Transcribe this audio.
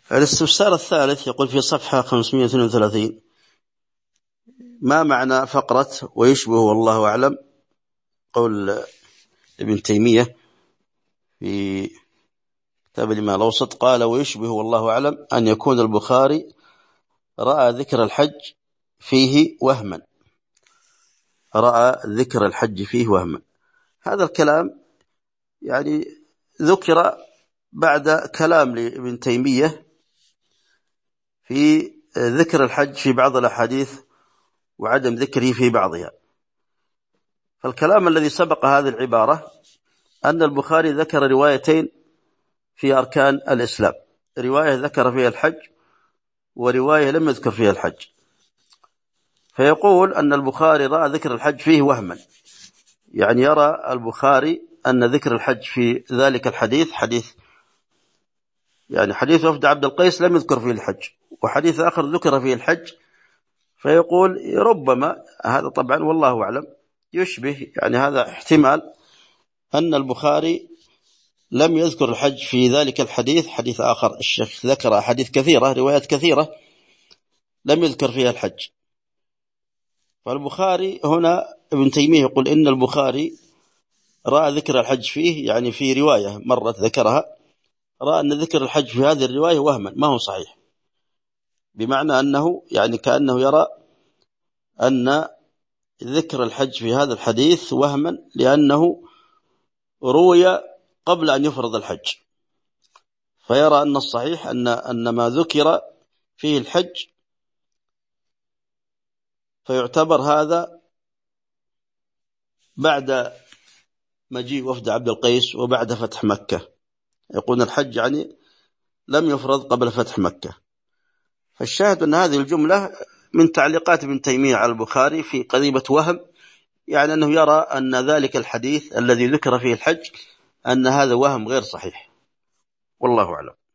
الاستفسار الثالث يقول في صفحة 532: ما معنى فقرة ويشبه والله أعلم؟ قول ابن تيمية في كتاب الإمام الأوسط قال: ويشبه والله أعلم أن يكون البخاري رأى ذكر الحج فيه وهما. رأى ذكر الحج فيه وهما. هذا الكلام يعني ذكر بعد كلام لابن تيمية في ذكر الحج في بعض الأحاديث وعدم ذكره في بعضها. فالكلام الذي سبق هذه العبارة أن البخاري ذكر روايتين في أركان الإسلام، رواية ذكر فيها الحج ورواية لم يذكر فيها الحج. فيقول أن البخاري رأى ذكر الحج فيه وهما، يعني يرى البخاري أن ذكر الحج في ذلك الحديث حديث وفد عبد القيس لم يذكر فيه الحج، وحديث آخر ذكر فيه الحج. فيقول ربما هذا طبعا والله أعلم يشبه، يعني هذا احتمال أن البخاري لم يذكر الحج في ذلك الحديث، حديث آخر الشيخ ذكر حديث كثيرة، روايات كثيرة لم يذكر فيها الحج. فالبخاري هنا ابن تيمية يقول إن البخاري رأى ذكر الحج فيه، يعني في رواية مرت ذكرها، رأى أن ذكر الحج في هذه الرواية وهما ما هو صحيح، بمعنى أنه يعني كأنه يرى أن ذكر الحج في هذا الحديث وهما لأنه روي قبل أن يفرض الحج. فيرى أن الصحيح أن ما ذكر فيه الحج فيعتبر هذا بعد مجيء وفد عبد القيس وبعد فتح مكة. يقول الحج يعني لم يفرض قبل فتح مكة. فالشاهد أن هذه الجملة من تعليقات ابن تيمية على البخاري في قضية وهم، يعني أنه يرى أن ذلك الحديث الذي ذكر فيه الحج أن هذا وهم غير صحيح، والله أعلم.